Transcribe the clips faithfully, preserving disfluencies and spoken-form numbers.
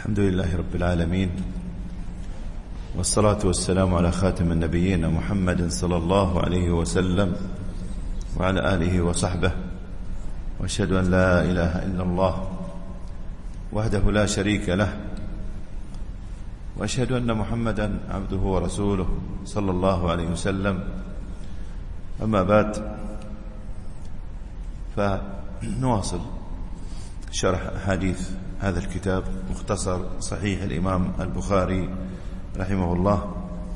الحمد لله رب العالمين، والصلاة والسلام على خاتم النبيين محمد صلى الله عليه وسلم وعلى آله وصحبه، وأشهد أن لا إله إلا الله وحده لا شريك له، وأشهد أن محمدا عبده ورسوله صلى الله عليه وسلم. أما بعد، فنواصل شرح أحاديث هذا الكتاب مختصر صحيح الإمام البخاري رحمه الله،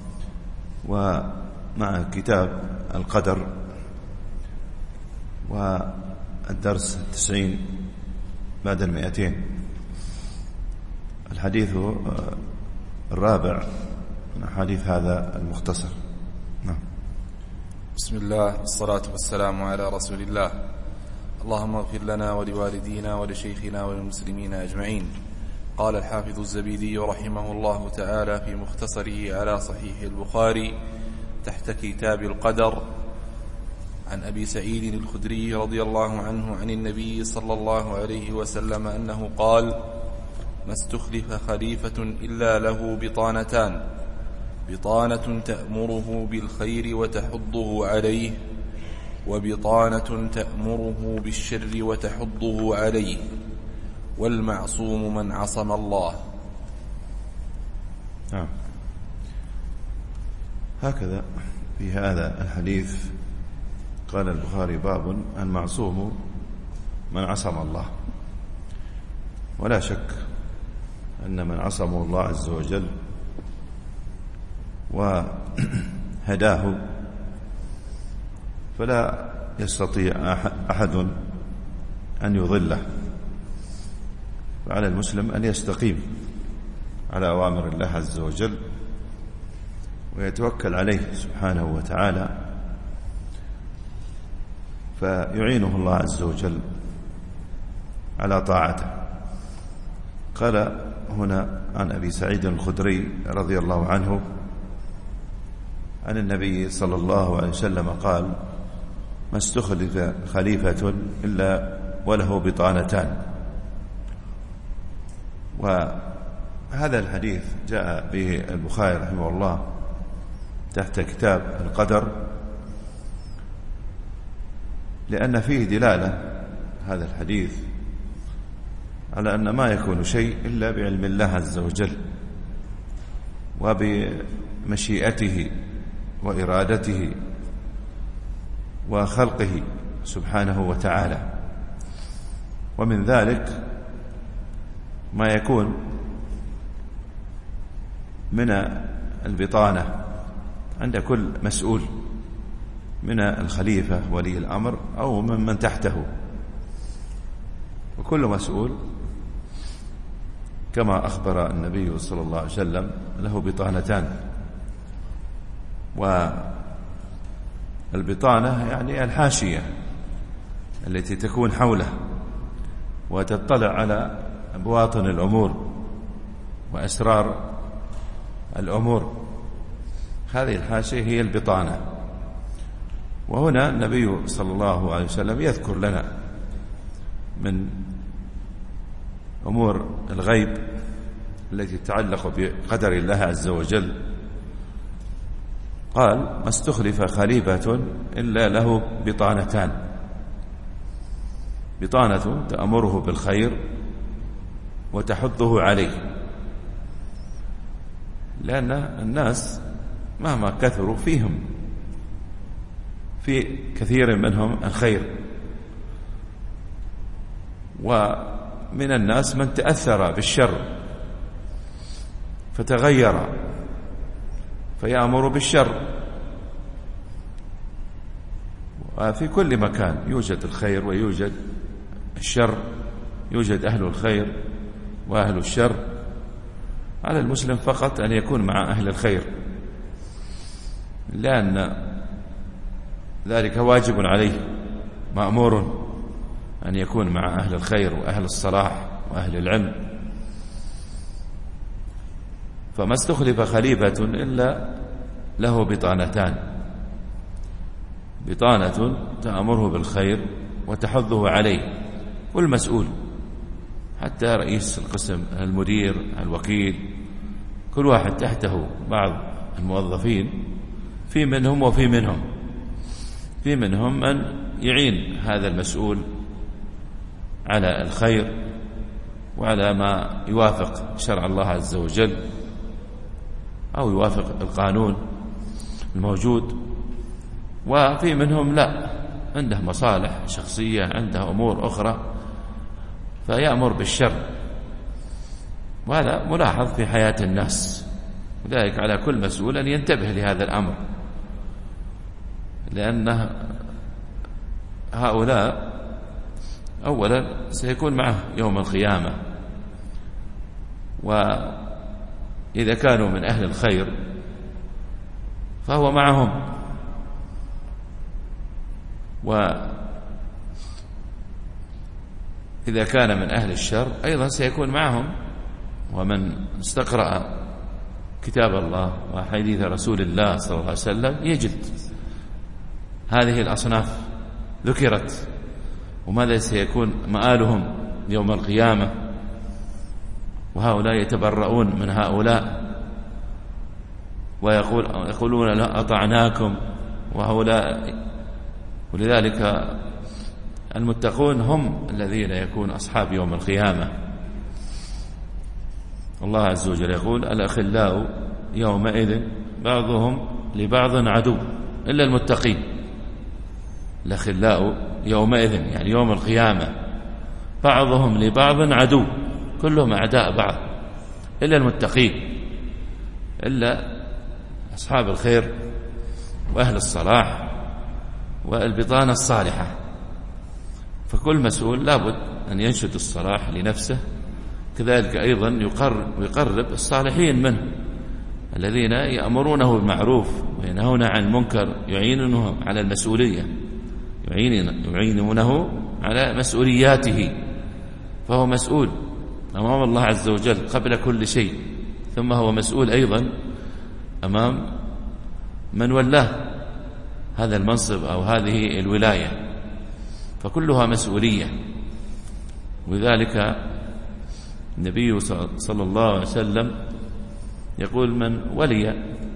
ومع كتاب القدر والدرس التسعين بعد المئتين، الحديث الرابع من أحاديث هذا المختصر. نعم. بسم الله والصلاة والسلام على رسول الله. اللهم اغفر لنا ولوالدينا ولشيخنا وللمسلمين أجمعين. قال الحافظ الزبيدي رحمه الله تعالى في مختصره على صحيح البخاري تحت كتاب القدر عن أبي سعيد الخدري رضي الله عنه عن النبي صلى الله عليه وسلم أنه قال: ما استخلف خليفة إلا له بطانتان، بطانة تأمره بالخير وتحضه عليه، وبطانة تأمره بالشر وتحضه عليه، والمعصوم من عصم الله. نعم. هكذا في هذا الحديث قال البخاري: باب المعصوم من عصم الله. ولا شك أن من عصمه الله عز وجل وهداه فلا يستطيع أحد أن يضله، فعلى المسلم أن يستقيم على أوامر الله عز وجل ويتوكل عليه سبحانه وتعالى، فيعينه الله عز وجل على طاعته. قال هنا عن أبي سعيد الخدري رضي الله عنه عن النبي صلى الله عليه وسلم قال: ما استخلف خليفة إلا وله بطانتان. وهذا الحديث جاء به البخاري رحمه الله تحت كتاب القدر، لأن فيه دلالة هذا الحديث على أن ما يكون شيء إلا بعلم الله عز وجل وبمشيئته وإرادته وخلقه سبحانه وتعالى. ومن ذلك ما يكون من البطانة عند كل مسؤول من الخليفة ولي الأمر أو من من تحته، وكل مسؤول كما أخبر النبي صلى الله عليه وسلم له بطانتان. والبطانة يعني الحاشية التي تكون حوله وتطلع على بواطن الأمور وأسرار الأمور، هذه الحاشية هي البطانة. وهنا النبي صلى الله عليه وسلم يذكر لنا من أمور الغيب التي تتعلق بقدر الله عز وجل. قال: ما استخلف خليفة إلا له بطانتان، بطانة تأمره بالخير وتحضه عليه، لأن الناس مهما كثروا فيهم في كثير منهم الخير، ومن الناس من تأثر بالشر فتغير فيأمر بالشر. وفي كل مكان يوجد الخير ويوجد الشر، يوجد أهل الخير وأهل الشر. على المسلم فقط أن يكون مع أهل الخير، لأن ذلك واجب عليه، مأمور أن يكون مع أهل الخير وأهل الصلاح وأهل العلم. فما استخلف خليفة إلا له بطانتان، بطانة تأمره بالخير وتحضه عليه، والمسؤول حتى رئيس القسم، المدير، الوكيل، كل واحد تحته بعض الموظفين، في منهم وفي منهم في منهم من يعين هذا المسؤول على الخير وعلى ما يوافق شرع الله عز وجل أو يوافق القانون الموجود، وفي منهم لا، عنده مصالح شخصية، عنده أمور أخرى فيأمر بالشر، وهذا ملاحظ في حياة الناس. لذلك على كل مسؤول أن ينتبه لهذا الأمر، لأن هؤلاء أولا سيكون معه يوم القيامة، وإذا كانوا من أهل الخير فهو معهم، وإذا كان من أهل الشر أيضا سيكون معهم. ومن استقرأ كتاب الله وحديث رسول الله صلى الله عليه وسلم يجد هذه الأصناف ذكرت، وماذا سيكون مآلهم يوم القيامة، وهؤلاء يتبرؤون من هؤلاء ويقول يقولون لا أطعناكم وهؤلاء. ولذلك المتقون هم الذين يكون أصحاب يوم القيامة. الله عز وجل يقول الأخلاء يومئذ بعضهم لبعض عدو إلا المتقين. الأخلاء يومئذ يعني يوم القيامة بعضهم لبعض عدو، كلهم أعداء بعض إلا المتقين، إلا أصحاب الخير وأهل الصلاح والبطانة الصالحة. فكل مسؤول لابد أن ينشد الصلاح لنفسه، كذلك أيضا يقرب الصالحين منه الذين يأمرونه بالمعروف وينهون عن المنكر، يعينونه على المسؤولية، يعينونه على مسؤولياته، فهو مسؤول أمام الله عز وجل قبل كل شيء، ثم هو مسؤول أيضا أمام من ولاه هذا المنصب أو هذه الولاية، فكلها مسؤولية. ولذلك النبي صلى الله عليه وسلم يقول من ولي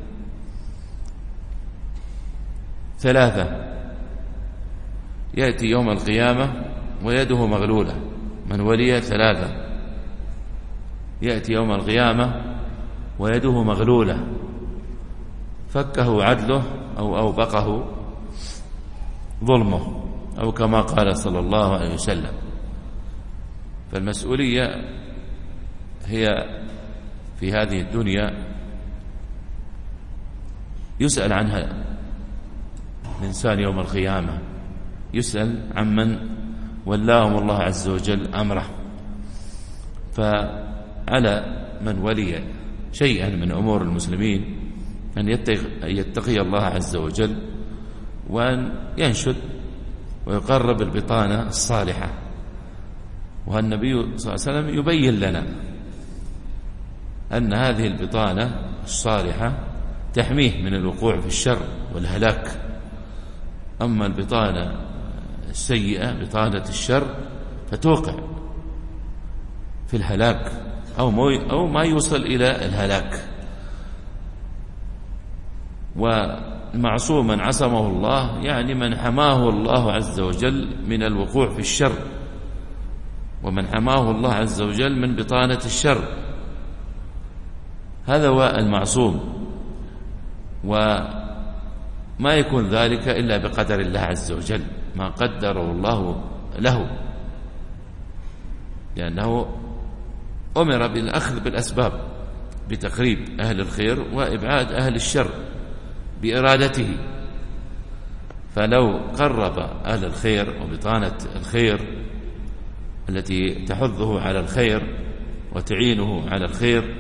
ثلاثة يأتي يوم القيامة ويده مغلولة. من ولي ثلاثة يأتي يوم القيامة ويده مغلولة، فكه عدله أو أوبقه ظلمه، أو كما قال صلى الله عليه وسلم. فالمسؤولية هي في هذه الدنيا يسأل عنها الإنسان يوم القيامة، يسأل عمن ولاهم الله عز وجل أمره. فعلى من ولي شيئا من أمور المسلمين أن يتقي الله عز وجل، وأن ينشد ويقرب البطانة الصالحة. والنبي صلى الله عليه وسلم يبين لنا أن هذه البطانة الصالحة تحميه من الوقوع في الشر والهلاك. أما البطانة السيئة بطانة الشر فتوقع في الهلاك أو ما يوصل إلى الهلاك. والمعصوم من عصمه الله يعني من حماه الله عز وجل من الوقوع في الشر، ومن حماه الله عز وجل من بطانة الشر، هذا هو المعصوم. وما يكون ذلك إلا بقدر الله عز وجل، ما قدره الله له، لأنه أمر بالأخذ بالأسباب بتقريب أهل الخير وإبعاد أهل الشر بإرادته. فلو قرب أهل الخير وبطانة الخير التي تحضه على الخير وتعينه على الخير،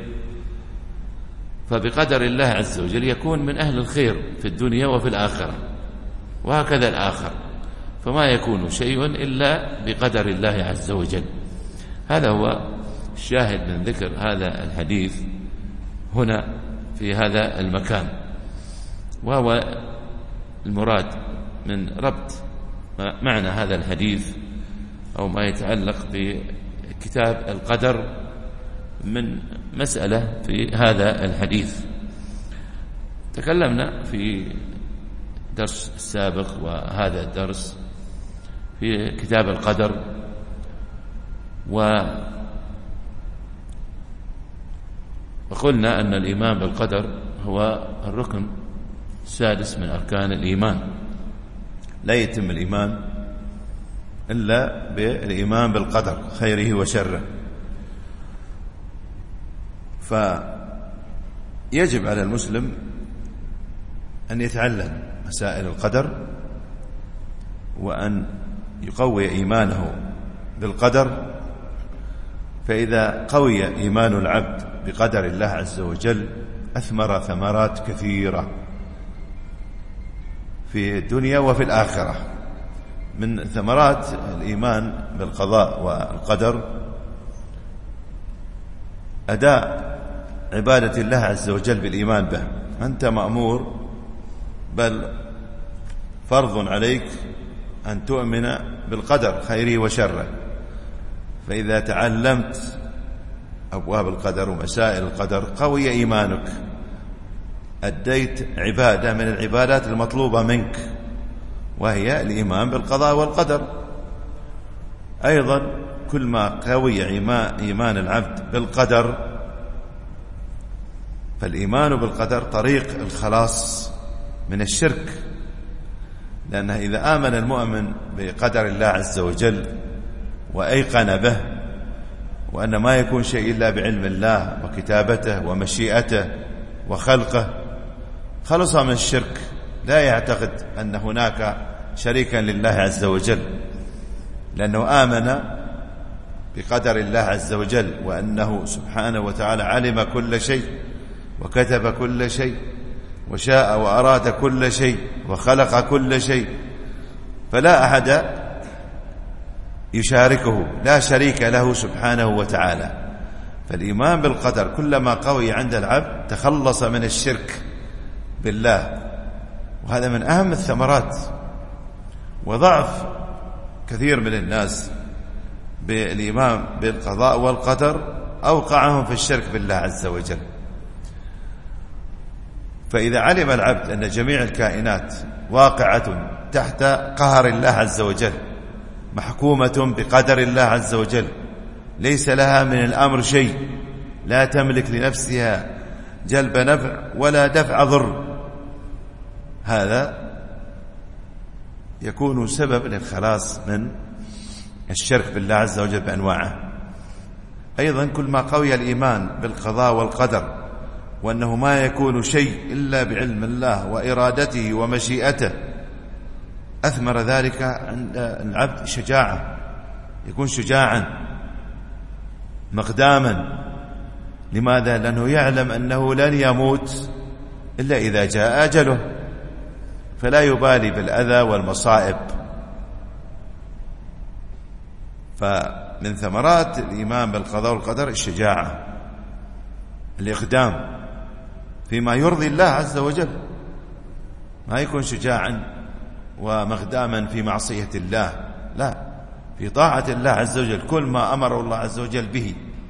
فبقدر الله عز وجل يكون من أهل الخير في الدنيا وفي الآخرة، وهكذا الآخر. فما يكون شيء إلا بقدر الله عز وجل. هذا هو الشاهد من ذكر هذا الحديث هنا في هذا المكان، وهو المراد من ربط معنى هذا الحديث أو ما يتعلق كتاب القدر من مسألة في هذا الحديث. تكلمنا في درس السابق وهذا الدرس في كتاب القدر، وقلنا أن الإيمان بالقدر هو الركن السادس من أركان الإيمان. لا يتم الإيمان إلا بالإيمان بالقدر خيره وشره. فيجب على المسلم أن يتعلم مسائل القدر، وأن يقوي إيمانه بالقدر. فإذا قوي إيمان العبد بقدر الله عز وجل أثمر ثمرات كثيرة في الدنيا وفي الآخرة. من ثمرات الإيمان بالقضاء والقدر أداء عبادة الله عز وجل بالإيمان به. أنت مأمور، بل فرض عليك أن تؤمن بالقدر خيره وشره. فإذا تعلمت أبواب القدر ومسائل القدر قوي إيمانك، أديت عبادة من العبادات المطلوبة منك، وهي الإيمان بالقضاء والقدر. أيضا كل ما قوي إيمان العبد بالقدر، فالإيمان بالقدر طريق الخلاص من الشرك. لأنه إذا آمن المؤمن بقدر الله عز وجل وأيقن به، وأن ما يكون شيء إلا بعلم الله وكتابته ومشيئته وخلقه، خلص من الشرك. لا يعتقد أن هناك شريكا لله عز وجل، لأنه آمن بقدر الله عز وجل، وأنه سبحانه وتعالى علم كل شيء وكتب كل شيء وشاء وأراد كل شيء وخلق كل شيء، فلا أحد يشاركه، لا شريك له سبحانه وتعالى. فالإيمان بالقدر كلما قوي عند العبد تخلص من الشرك بالله، وهذا من أهم الثمرات. وضعف كثير من الناس بالإيمان بالقضاء والقدر أوقعهم في الشرك بالله عز وجل. فإذا علم العبد أن جميع الكائنات واقعة تحت قهر الله عز وجل، محكومة بقدر الله عز وجل، ليس لها من الأمر شيء، لا تملك لنفسها جلب نفع ولا دفع ضر، هذا يكون سبب للخلاص من الشرك بالله عز وجل بأنواعه. أيضا كل ما قوي الإيمان بالقضاء والقدر، وأنه ما يكون شيء إلا بعلم الله وإرادته ومشيئته، أثمر ذلك عند العبد شجاعة، يكون شجاعا مقداما. لماذا؟ لأنه يعلم أنه لن يموت إلا إذا جاء أجله، فلا يبالي بالأذى والمصائب. فمن ثمرات الإيمان بالقضاء والقدر الشجاعة، الإقدام فيما يرضي الله عز وجل، ما يكون شجاعا ومقداما في معصية الله، لا، في طاعة الله عز وجل، كل ما أمر الله عز وجل به.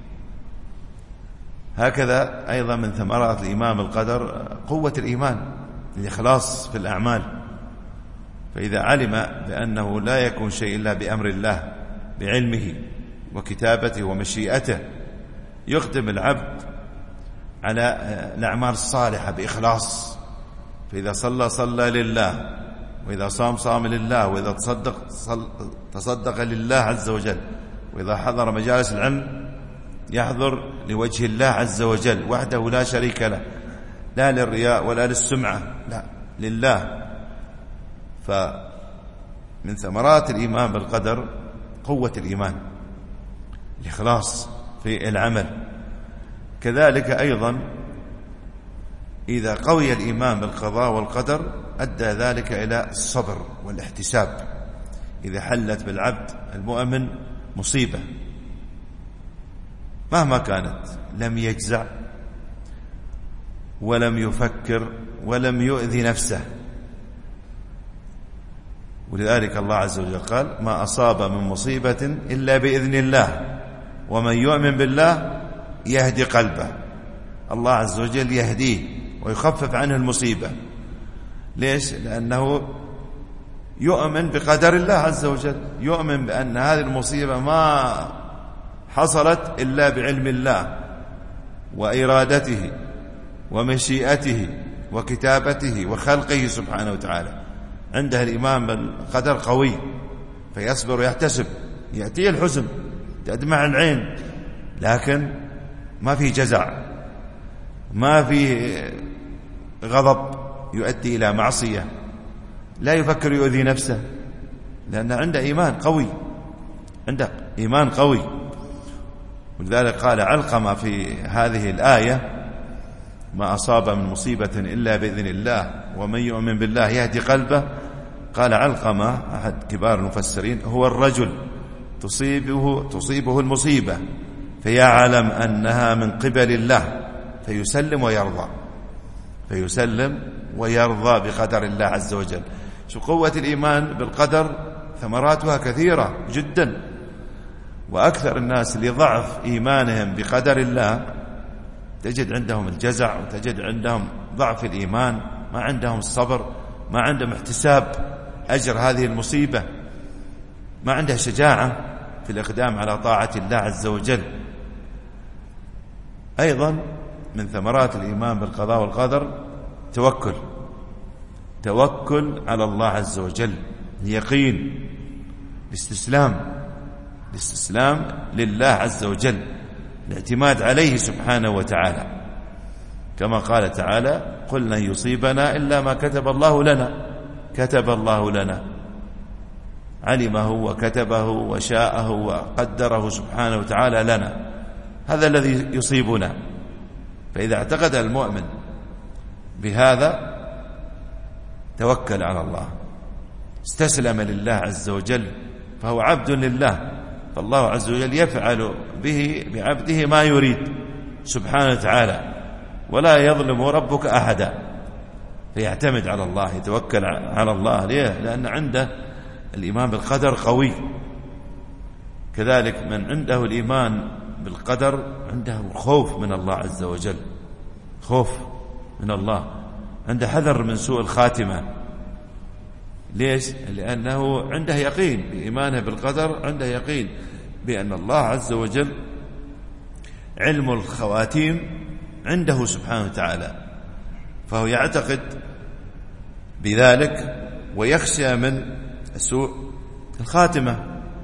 هكذا أيضا من ثمرات الإيمان بالقدر قوة الإيمان، الإخلاص في الأعمال. فإذا علم بأنه لا يكون شيء إلا بأمر الله بعلمه وكتابته ومشيئته، يقدم العبد على الأعمال الصالحة بإخلاص. فإذا صلى صلى لله، وإذا صام صام لله، وإذا تصدق تصدق لله عز وجل، وإذا حضر مجالس العلم يحضر لوجه الله عز وجل وحده لا شريك له، لا للرياء ولا للسمعة، لا، لله. فمن ثمرات الإيمان بالقدر قوة الإيمان، الإخلاص في العمل. كذلك أيضا إذا قوي الإيمان بالقضاء والقدر أدى ذلك إلى الصبر والاحتساب. إذا حلت بالعبد المؤمن مصيبة مهما كانت، لم يجزع ولم يفكر ولم يؤذي نفسه. ولذلك الله عز وجل قال: ما أصاب من مصيبة إلا بإذن الله. ومن يؤمن بالله يهدي قلبه. الله عز وجل يهديه ويخفف عنه المصيبة. ليش؟ لأنه يؤمن بقدر الله عز وجل، يؤمن بأن هذه المصيبة ما حصلت إلا بعلم الله وإرادته ومشيئته وكتابته وخلقه سبحانه وتعالى. عنده الإيمان بالقدر قوي، فيصبر ويحتسب. يأتيه الحزن، تدمع العين، لكن ما في جزع، ما في غضب يؤدي إلى معصية، لا يفكر يؤذي نفسه، لأن عنده إيمان قوي، عنده إيمان قوي. ولذلك قال علقمة في هذه الآية: ما أصاب من مصيبة إلا بإذن الله ومن يؤمن بالله يهدي قلبه. قال علقمة أحد كبار المفسرين: هو الرجل تصيبه, تصيبه المصيبة فيعلم أنها من قبل الله فيسلم ويرضى، فيسلم ويرضى بقدر الله عز وجل. شو قوة الإيمان بالقدر، ثمراتها كثيرة جدا. وأكثر الناس اللي ضعف إيمانهم بقدر الله تجد عندهم الجزع، وتجد عندهم ضعف الإيمان، ما عندهم الصبر، ما عندهم احتساب أجر هذه المصيبة، ما عنده شجاعة في الإقدام على طاعة الله عز وجل. أيضا من ثمرات الإيمان بالقضاء والقدر توكل، توكل على الله عز وجل، اليقين، الاستسلام، الاستسلام لله عز وجل، الاعتماد عليه سبحانه وتعالى، كما قال تعالى: قل لن يصيبنا إلا ما كتب الله لنا. كتب الله لنا، علمه وكتبه وشاءه وقدره سبحانه وتعالى لنا، هذا الذي يصيبنا. فإذا اعتقد المؤمن بهذا توكل على الله، استسلم لله عز وجل، فهو عبد لله، فالله عز وجل يفعل به بعبده ما يريد سبحانه وتعالى، ولا يظلم ربك أحدا. فيعتمد على الله، يتوكل على الله. ليه؟ لأن عنده الإيمان بالقدر قوي. كذلك من عنده الإيمان بالقدر عنده خوف من الله عز وجل، خوف من الله، عنده حذر من سوء الخاتمة. ليش؟ لأنه عنده يقين بإيمانه بالقدر، عنده يقين بأن الله عز وجل علم الخواتيم عنده سبحانه وتعالى، فهو يعتقد بذلك ويخشى من سوء الخاتمة.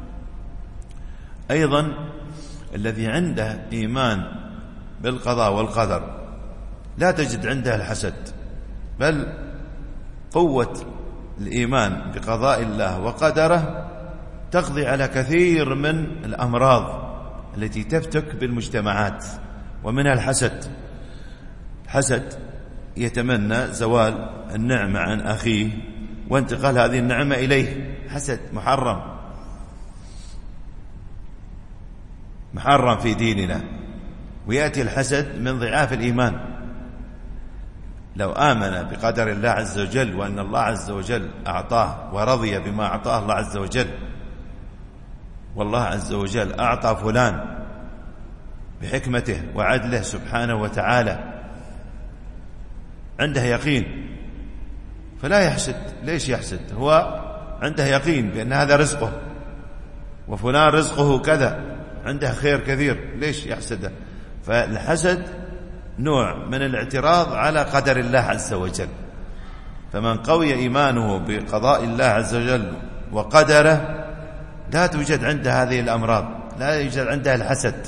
أيضا الذي عنده إيمان بالقضاء والقدر لا تجد عنده الحسد، بل قوة الإيمان بقضاء الله وقدره تقضي على كثير من الأمراض التي تفتك بالمجتمعات، ومنها الحسد. الحسد يتمنى زوال النعمة عن أخيه وانتقال هذه النعمة إليه، حسد محرم، محرم في ديننا. ويأتي الحسد من ضعاف الإيمان. لو آمن بقدر الله عز وجل وأن الله عز وجل أعطاه ورضي بما أعطاه الله عز وجل، والله عز وجل أعطى فلان بحكمته وعدله سبحانه وتعالى، عنده يقين فلا يحسد. ليش يحسد؟ هو عنده يقين بأن هذا رزقه وفلان رزقه كذا، عنده خير كثير، ليش يحسده؟ فالحسد نوع من الاعتراض على قدر الله عز وجل. فمن قوي إيمانه بقضاء الله عز وجل وقدره لا توجد عنده هذه الأمراض، لا يوجد عنده الحسد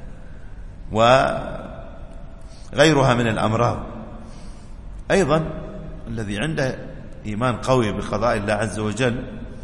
وغيرها من الأمراض. أيضا الذي عنده إيمان قوي بقضاء الله عز وجل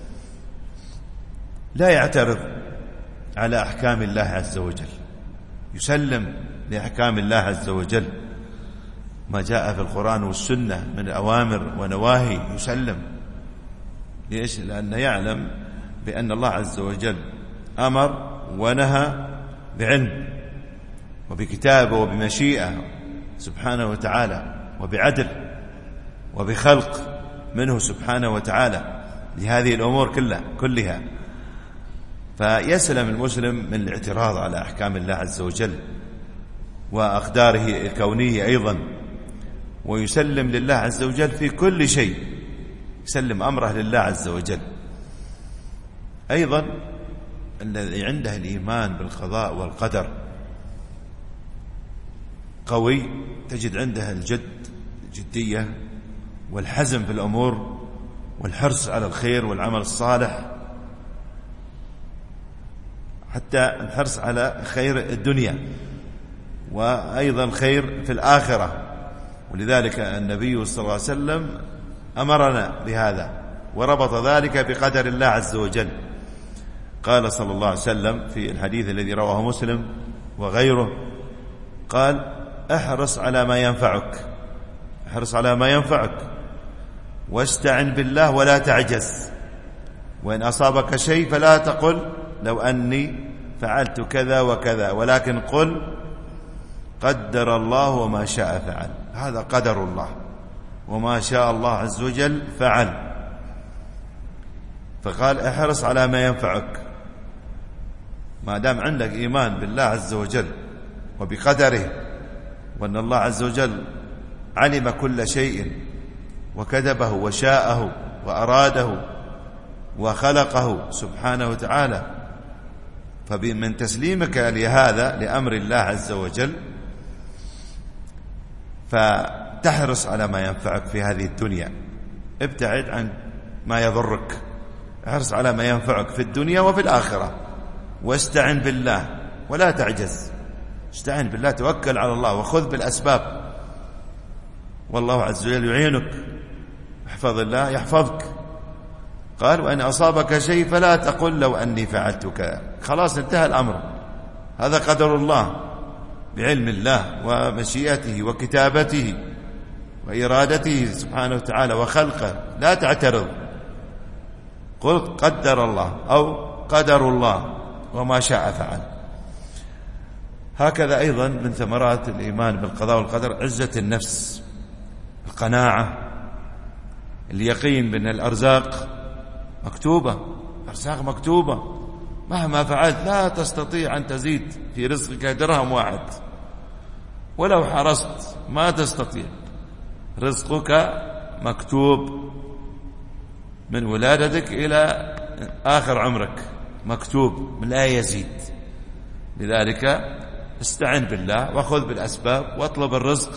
لا يعترض على أحكام الله عز وجل، يسلم لأحكام الله عز وجل، ما جاء في القرآن والسنة من أوامر ونواهي يسلم. ليش؟ لأنه يعلم بأن الله عز وجل أمر ونهى بعلم وبكتابه وبمشيئة سبحانه وتعالى، وبعدل وبخلق منه سبحانه وتعالى لهذه الأمور كلها كلها فيسلم المسلم من الاعتراض على أحكام الله عز وجل وأقداره الكونية أيضا، ويسلم لله عز وجل في كل شيء، يسلم أمره لله عز وجل. أيضا الذي عنده الإيمان بالقضاء والقدر قوي، تجد عنده الجد الجدية والحزم في الأمور والحرص على الخير والعمل الصالح، حتى الحرص على خير الدنيا وأيضا خير في الآخرة. ولذلك النبي صلى الله عليه وسلم أمرنا بهذا وربط ذلك بقدر الله عز وجل. قال صلى الله عليه وسلم في الحديث الذي رواه مسلم وغيره، قال: احرص على ما ينفعك، احرص على ما ينفعك واستعن بالله ولا تعجز، وإن أصابك شيء فلا تقل لو أني فعلت كذا وكذا، ولكن قل قدر الله وما شاء فعل. هذا قدر الله، وما شاء الله عز وجل فعل. فقال: احرص على ما ينفعك، ما دام عندك إيمان بالله عز وجل وبقدره، وأن الله عز وجل علم كل شيء وكتبه وشاءه وأراده وخلقه سبحانه وتعالى، فمن تسليمك لهذا لأمر الله عز وجل فتحرص على ما ينفعك في هذه الدنيا، ابتعد عن ما يضرك، احرص على ما ينفعك في الدنيا وفي الآخرة، واستعن بالله ولا تعجز. استعن بالله، توكل على الله وخذ بالأسباب، والله عز وجل يعينك. احفظ الله يحفظك. قال: وإن أصابك شيء فلا تقل لو أني فعلت كذا. خلاص انتهى الأمر، هذا قدر الله بعلم الله ومشيئته وكتابته وإرادته سبحانه وتعالى وخلقه، لا تعترض، قل قدر الله أو قدر الله وما شاء فعل. هكذا أيضا من ثمرات الإيمان بالقضاء والقدر عزة النفس، القناعة، اليقين بأن الأرزاق مكتوبة، أرزاق مكتوبة، مهما فعلت لا تستطيع أن تزيد في رزقك درهم واحد، ولو حرصت ما تستطيع. رزقك مكتوب من ولادتك إلى آخر عمرك، مكتوب لا يزيد. لذلك استعن بالله وخذ بالأسباب واطلب الرزق.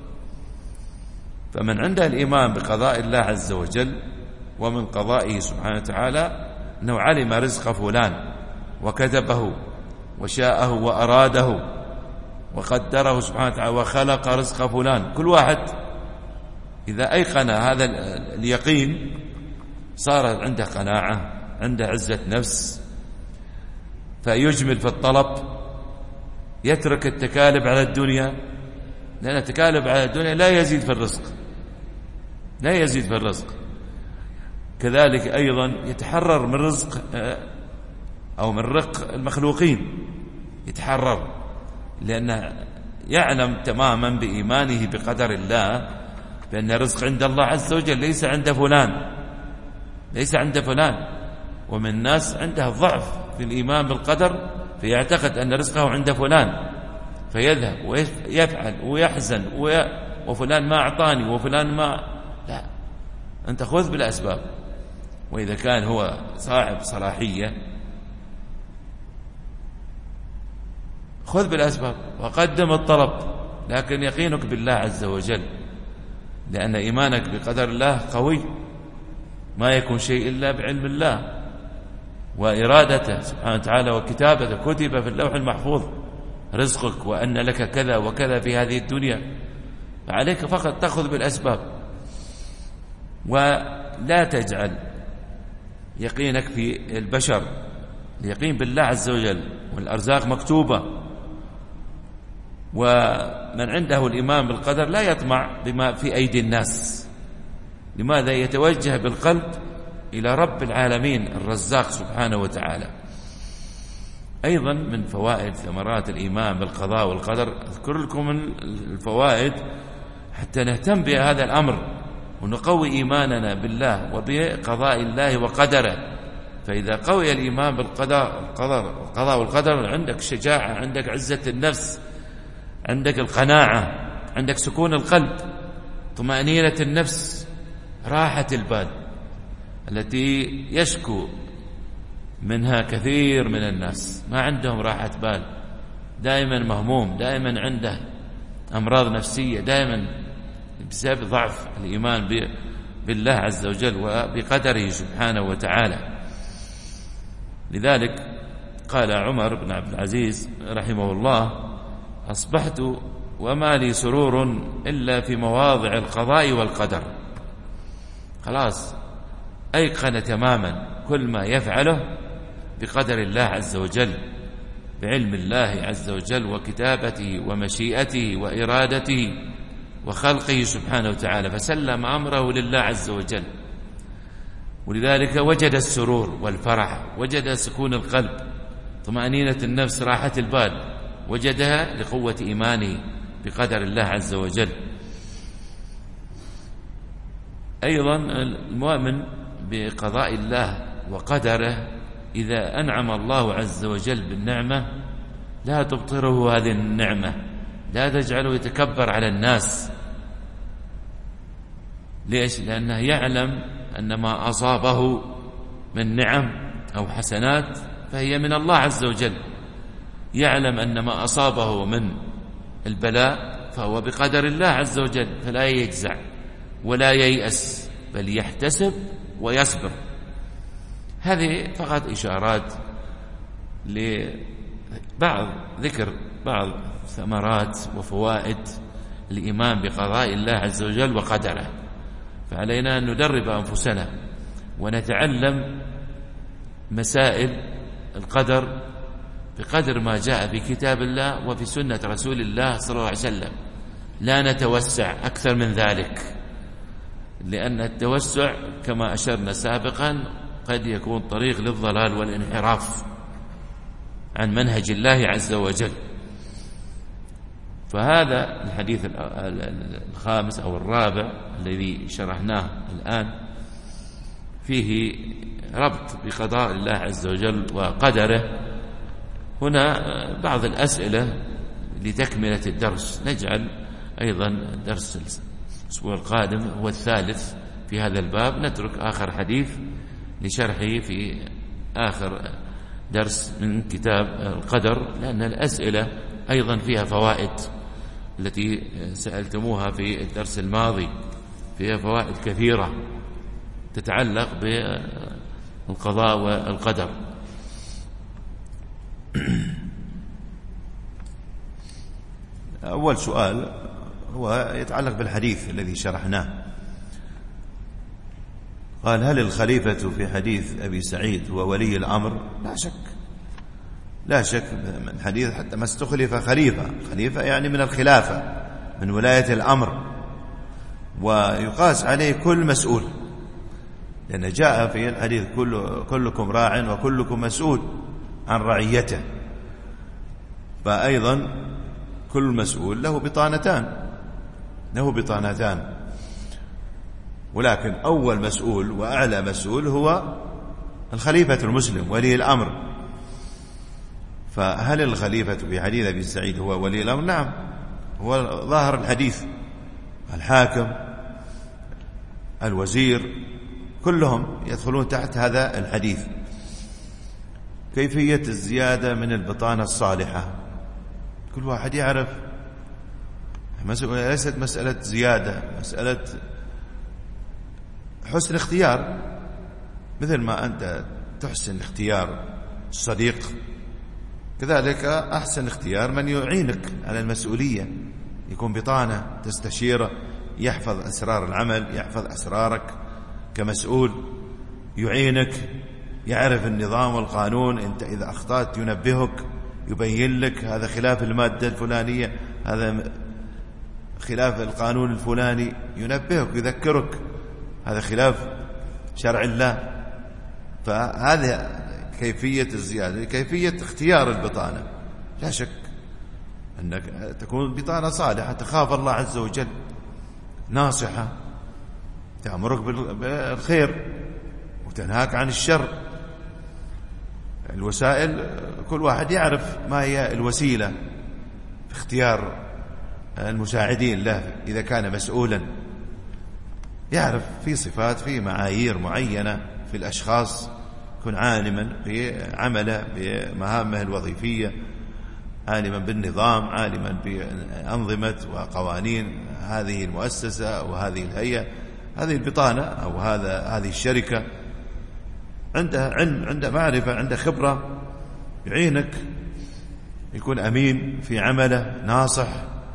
فمن عنده الإيمان بقضاء الله عز وجل ومن قضائه سبحانه وتعالى أنه علم رزق فلان وكتبه وشاءه وأراده وقدره سبحانه وتعالى وخلق رزق فلان. كل واحد إذا أيقن هذا اليقين صارت عنده قناعة، عنده عزة نفس، فيجمل في الطلب، يترك التكالب على الدنيا، لأن التكالب على الدنيا لا يزيد في الرزق، لا يزيد في الرزق. كذلك أيضا يتحرر من رزق أو من رق المخلوقين، يتحرر لأنه يعلم تماما بإيمانه بقدر الله بأن الرزق عند الله عز وجل، ليس عند فلان، ليس عند فلان. ومن الناس عنده ضعف في الإيمان بالقدر، فيعتقد أن رزقه عند فلان، فيذهب ويفعل ويحزن وفلان ما أعطاني وفلان ما. لا، أنت خذ بالأسباب، وإذا كان هو صاحب صلاحية خذ بالأسباب وقدم الطلب، لكن يقينك بالله عز وجل، لأن إيمانك بقدر الله قوي، ما يكون شيء إلا بعلم الله وإرادته سبحانه وتعالى وكتابته، كتب في اللوح المحفوظ رزقك وأن لك كذا وكذا في هذه الدنيا، فعليك فقط تأخذ بالأسباب، ولا تجعل يقينك في البشر، اليقين بالله عز وجل والأرزاق مكتوبة. ومن عنده الإيمان بالقدر لا يطمع بما في أيدي الناس. لماذا؟ يتوجه بالقلب إلى رب العالمين الرزاق سبحانه وتعالى. أيضا من فوائد ثمرات الإيمان بالقضاء والقدر أذكر لكم الفوائد حتى نهتم بهذا الأمر ونقوي إيماننا بالله وبقضاء الله وقدره، فإذا قوي الإيمان بالقضاء القدر القضاء والقدر عندك شجاعة، عندك عزة النفس، عندك القناعة، عندك سكون القلب، طمأنينة النفس، راحة البال التي يشكو منها كثير من الناس، ما عندهم راحة بال، دائما مهموم، دائما عنده أمراض نفسية، دائما بسبب ضعف الإيمان بالله عز وجل وبقدره سبحانه وتعالى. لذلك قال عمر بن عبد العزيز رحمه الله: أصبحت وما لي سرور إلا في مواضع القضاء والقدر. خلاص أيقن تماما كل ما يفعله بقدر الله عز وجل، بعلم الله عز وجل وكتابته ومشيئته وإرادته وخلقه سبحانه وتعالى، فسلم أمره لله عز وجل. ولذلك وجد السرور والفرح، وجد سكون القلب، طمأنينة النفس، راحة البال، وجدها لقوة إيمانه بقدر الله عز وجل. أيضا المؤمن بقضاء الله وقدره إذا أنعم الله عز وجل بالنعمة لا تبطره هذه النعمة، لا تجعله يتكبر على الناس. ليش؟ لأنه يعلم أن ما أصابه من نعم أو حسنات فهي من الله عز وجل، يعلم أن ما أصابه من البلاء فهو بقدر الله عز وجل، فلا يجزع ولا ييأس، بل يحتسب ويصبر. هذه فقط إشارات لبعض ذكر بعض ثمرات وفوائد الإيمان بقضاء الله عز وجل وقدره. فعلينا أن ندرب أنفسنا ونتعلم مسائل القدر بقدر ما جاء في كتاب الله وفي سنة رسول الله صلى الله عليه وسلم، لا نتوسع أكثر من ذلك، لأن التوسع كما أشرنا سابقا قد يكون طريق للضلال والانحراف عن منهج الله عز وجل. فهذا الحديث الخامس أو الرابع الذي شرحناه الآن فيه ربط بقضاء الله عز وجل وقدره. هنا بعض الأسئلة لتكملة الدرس، نجعل أيضا الدرس الأسبوع القادم هو الثالث في هذا الباب، نترك آخر حديث لشرحه في آخر درس من كتاب القدر، لأن الأسئلة أيضا فيها فوائد التي سألتموها في الدرس الماضي، فيها فوائد كثيرة تتعلق بالقضاء والقدر. أول سؤال هو يتعلق بالحديث الذي شرحناه. قال: هل الخليفة في حديث أبي سعيد هو ولي الأمر؟ لا شك، لا شك من حديث حتى ما استخلف خليفة، خليفة يعني من الخلافة، من ولاية الأمر، ويقاس عليه كل مسؤول، لأن جاء في الحديث كل كلكم راع وكلكم مسؤول عن رعيته. فأيضا كل مسؤول له بطانتان، له بطانتان، ولكن أول مسؤول وأعلى مسؤول هو الخليفة المسلم ولي الأمر. فهل الخليفة في حديث أبي سعيد هو ولي الأمر؟ نعم، هو ظاهر الحديث، الحاكم، الوزير، كلهم يدخلون تحت هذا الحديث. كيفية الزيادة من البطانة الصالحة؟ كل واحد يعرف، ليست مسألة زيادة، مسألة حسن اختيار. مثل ما أنت تحسن اختيار الصديق، كذلك أحسن اختيار من يعينك على المسؤولية، يكون بطانة تستشيره، يحفظ أسرار العمل، يحفظ أسرارك كمسؤول، يعينك، يعرف النظام والقانون، أنت إذا أخطأت ينبهك، يبين لك هذا خلاف المادة الفلانية، هذا خلاف القانون الفلاني، ينبهك، يذكرك هذا خلاف شرع الله. فهذه كيفية الزيادة، كيفية اختيار البطانة. لا شك أنك تكون بطانة صالحة، تخاف الله عز وجل، ناصحة، تأمرك بالخير وتنهاك عن الشر، الوسائل كل واحد يعرف ما هي الوسيلة في اختيار المساعدين له إذا كان مسؤولا، يعرف في صفات في معايير معينة في الأشخاص، يكون عالما بعمله بمهامه الوظيفية، عالما بالنظام، عالما بأنظمة وقوانين هذه المؤسسة أو هذه الهيئة، هذه البطانة أو هذا هذه الشركة، عنده علم، عنده معرفة، عنده خبرة، يعينك، يكون أمين في عمله، ناصح،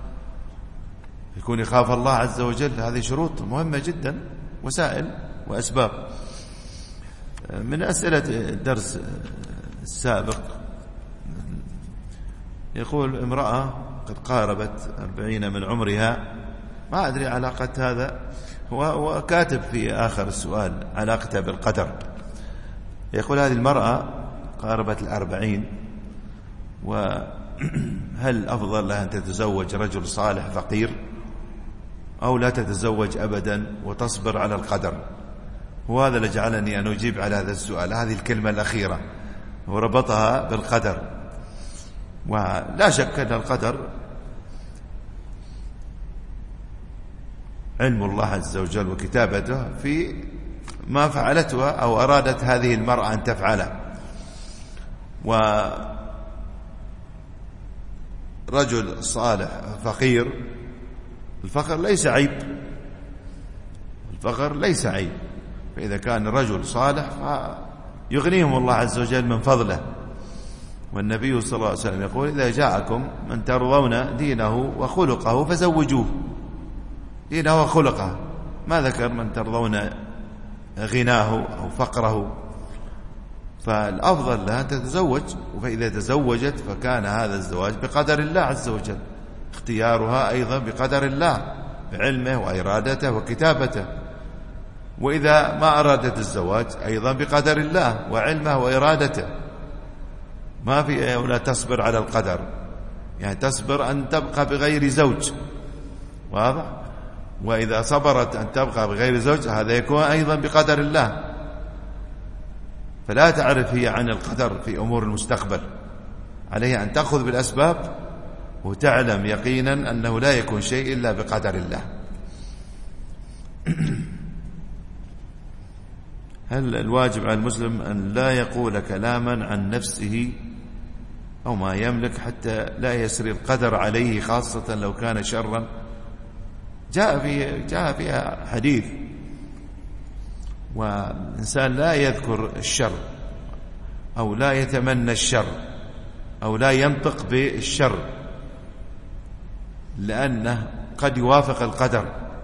يكون يخاف الله عز وجل. هذه شروط مهمة جدا، وسائل وأسباب. من أسئلة الدرس السابق يقول امرأة قد قاربت أربعين من عمرها، ما أدري علاقة هذا، هو كاتب في آخر السؤال علاقته بالقدر. يقول هذه المرأة قاربت الأربعين، وهل أفضل لها أن تتزوج رجل صالح فقير أو لا تتزوج أبدا وتصبر على القدر؟ وهذا اللي جعلني أن أجيب على هذا السؤال، هذه الكلمة الأخيرة وربطها بالقدر. ولا شك أن القدر علم الله عز وجل وكتابته في ما فعلته أو أرادت هذه المرأة أن تفعله. ورجل صالح فقير، الفقر ليس عيب، الفقر ليس عيب، فإذا كان رجل صالح فيغنيهم الله عز وجل من فضله. والنبي صلى الله عليه وسلم يقول إذا جاءكم من ترضون دينه وخلقه فزوجوه. دينه وخلقه، ما ذكر من ترضون غناه أو فقره. فالأفضل لها أن تتزوج، فإذا تزوجت فكان هذا الزواج بقدر الله عز وجل، اختيارها أيضا بقدر الله بعلمه وإرادته وكتابته. وإذا ما أرادت الزواج أيضا بقدر الله وعلمه وإرادته، ما في ولا تصبر على القدر، يعني تصبر أن تبقى بغير زوج، واضح؟ وإذا صبرت أن تبقى بغير زوج هذا يكون أيضا بقدر الله. فلا تعرف هي عن القدر في أمور المستقبل، عليها أن تأخذ بالأسباب وتعلم يقينا أنه لا يكون شيء إلا بقدر الله. هل الواجب على المسلم أن لا يقول كلاما عن نفسه أو ما يملك حتى لا يسري القدر عليه، خاصة لو كان شرا؟ جاء في جاء فيها حديث، والإنسان لا يذكر الشر أو لا يتمنى الشر أو لا ينطق بالشر، لأنه قد يوافق القدر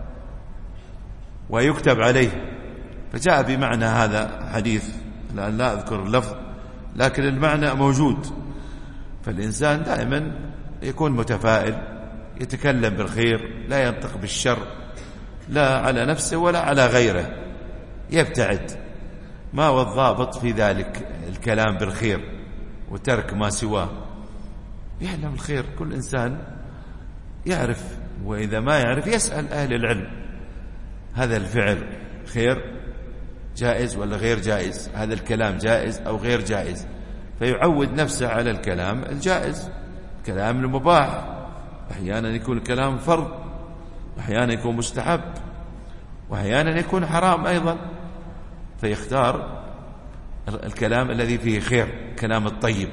ويكتب عليه. فجاء بمعنى هذا حديث، لأن لا أذكر اللفظ لكن المعنى موجود. فالإنسان دائما يكون متفائل، يتكلم بالخير، لا ينطق بالشر، لا على نفسه ولا على غيره، يبتعد. ما هو الضابط في ذلك؟ الكلام بالخير وترك ما سواه. يعلم الخير، كل إنسان يعرف، وإذا ما يعرف يسأل أهل العلم، هذا الفعل خير جائز ولا غير جائز، هذا الكلام جائز أو غير جائز، فيعود نفسه على الكلام الجائز، كلام المباح. أحيانا يكون الكلام فرض، وأحيانا يكون مستحب، وأحيانا يكون حرام أيضا، فيختار الكلام الذي فيه خير، كلام الطيب.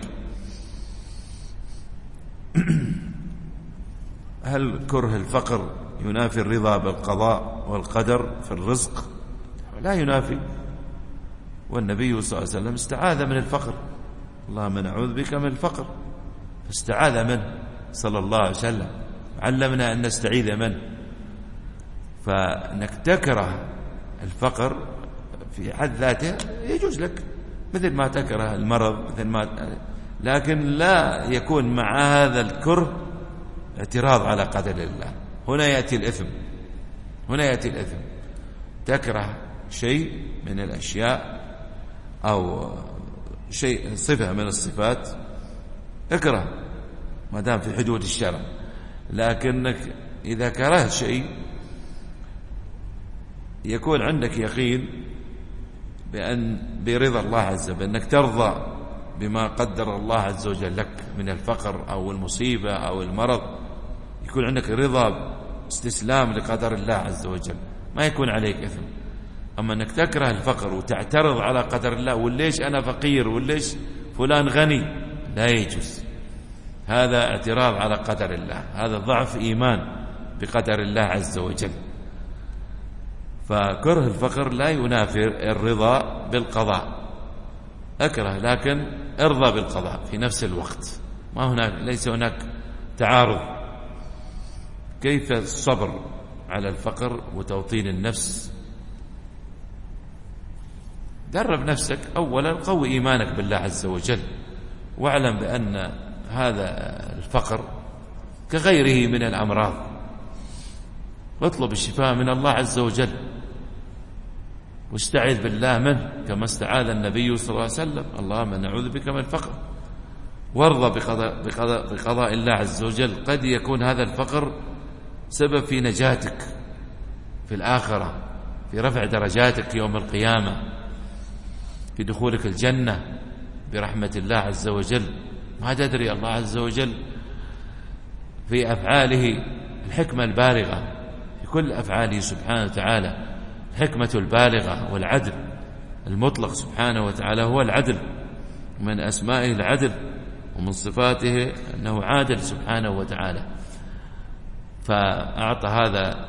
هل كره الفقر ينافي الرضا بالقضاء والقدر في الرزق؟ لا ينافي، والنبي صلى الله عليه وسلم استعاذ من الفقر، اللهم نعوذ بك من الفقر، فاستعاذ منه صلى الله عليه وسلم، علمنا أن نستعيذ منه. فأنك تكره الفقر في حد ذاته يجوز لك، مثل ما تكره المرض، مثل ما، لكن لا يكون مع هذا الكره اعتراض على قدر الله. هنا يأتي الإثم، هنا يأتي الإثم. تكره شيء من الأشياء أو شيء صفة من الصفات، اكره ما دام في حدود الشرع. لكنك إذا كرهت شيء يكون عندك يقين بأن برضا الله عز وجل، أنك ترضى بما قدر الله عز وجل لك من الفقر أو المصيبة أو المرض، يكون عندك رضا استسلام لقدر الله عز وجل، ما يكون عليك إثم. أما أنك تكره الفقر وتعترض على قدر الله، وليش أنا فقير وليش فلان غني، لا يجوز. هذا اعتراض على قدر الله، هذا ضعف إيمان بقدر الله عز وجل. فكره الفقر لا ينافي الرضا بالقضاء، أكره لكن ارضى بالقضاء في نفس الوقت، ما هناك ليس هناك تعارض. كيف الصبر على الفقر وتوطين النفس؟ درب نفسك أولا، قوي إيمانك بالله عز وجل، واعلم بأن هذا الفقر كغيره من الأمراض، واطلب الشفاء من الله عز وجل واستعذ بالله منه كما استعاذ النبي صلى الله عليه وسلم: اللهم نعوذ بك من الفقر. وارضى بقضاء, بقضاء, بقضاء الله عز وجل. قد يكون هذا الفقر سبب في نجاتك في الآخرة، في رفع درجاتك يوم القيامة، في دخولك الجنة برحمة الله عز وجل. ما تدري الله عز وجل في أفعاله الحكمة البالغة، في كل أفعاله سبحانه وتعالى الحكمة البالغة والعدل المطلق سبحانه وتعالى. هو العدل، من أسمائه العدل، ومن صفاته أنه عادل سبحانه وتعالى. فأعطى هذا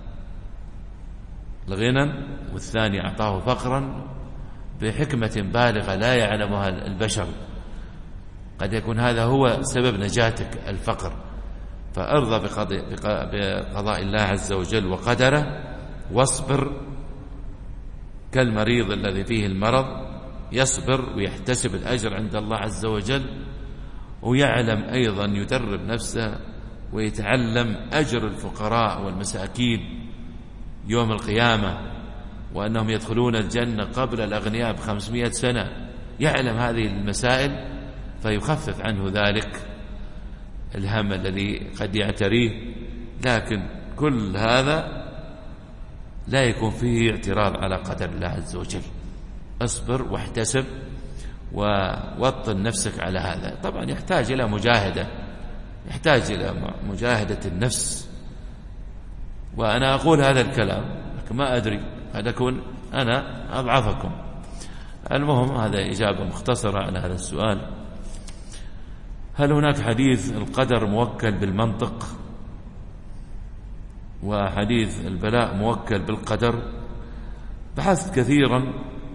الغنى والثاني أعطاه فقرا بحكمة بالغة لا يعلمها البشر. قد يكون هذا هو سبب نجاتك الفقر. فأرضى بقضاء الله عز وجل وقدره، واصبر كالمريض الذي فيه المرض، يصبر ويحتسب الأجر عند الله عز وجل، ويعلم أيضا يدرب نفسه ويتعلم أجر الفقراء والمساكين يوم القيامة، وأنهم يدخلون الجنة قبل الأغنياء بخمسمائة سنة. يعلم هذه المسائل فيخفف عنه ذلك الهم الذي قد يعتريه. لكن كل هذا لا يكون فيه اعتراض على قدر الله عز وجل. اصبر واحتسب ووطن نفسك على هذا. طبعا يحتاج إلى مجاهدة، يحتاج إلى مجاهدة النفس. وأنا أقول هذا الكلام لكن ما أدري قد أكون أنا أضعفكم. المهم هذا إجابة مختصرة على هذا السؤال. هل هناك حديث القدر موكل بالمنطق وحديث البلاء موكل بالقدر؟ بحثت كثيرا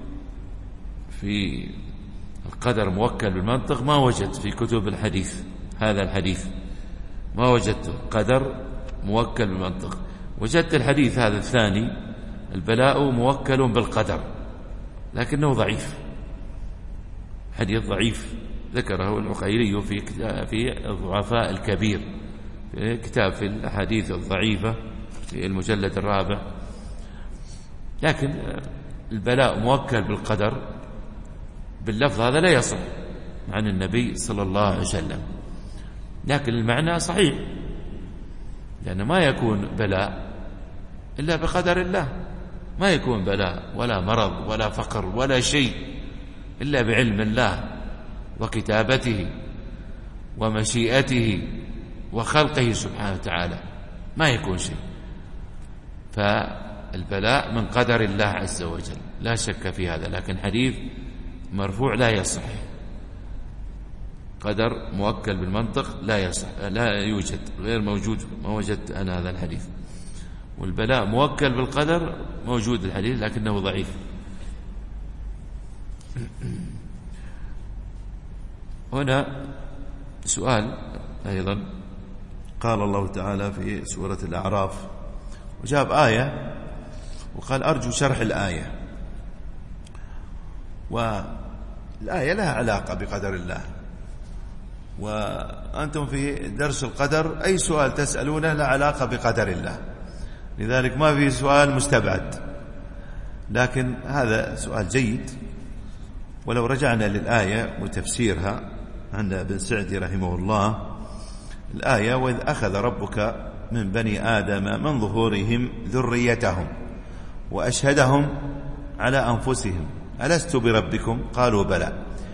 في القدر موكل بالمنطق، ما وجدت في كتب الحديث هذا الحديث، ما وجدت قدر موكل بالمنطق. وجدت الحديث هذا الثاني البلاء موكل بالقدر، لكنه ضعيف، حديث ضعيف ذكره العقيلي في في الضعفاء الكبير، في كتاب في الأحاديث الضعيفة في المجلد الرابع. لكن البلاء موكل بالقدر باللفظ هذا لا يصح عن النبي صلى الله عليه وسلم، لكن المعنى صحيح، لأن ما يكون بلاء إلا بقدر الله، ما يكون بلاء ولا مرض ولا فقر ولا شيء إلا بعلم الله وكتابته ومشيئته وخلقه سبحانه وتعالى، ما يكون شيء. فالبلاء من قدر الله عز وجل لا شك في هذا، لكن حديث مرفوع لا يصح. قدر موكل بالمنطق لا يصح، لا يوجد، غير موجود، ما وجدت أنا هذا الحديث. والبلاء موكل بالقدر موجود الحديث لكنه ضعيف. هنا سؤال أيضا. قال الله تعالى في سورة الأعراف، وجاب آية وقال أرجو شرح الآية، والآية لها علاقة بقدر الله، وأنتم في درس القدر أي سؤال تسألونه له علاقة بقدر الله، لذلك ما في سؤال مستبعد، لكن هذا سؤال جيد. ولو رجعنا للآية وتفسيرها عند ابن سعدي رحمه الله، الآية: وإذ أخذ ربك من بني آدم من ظهورهم ذريتهم وأشهدهم على أنفسهم ألست بربكم قالوا بلى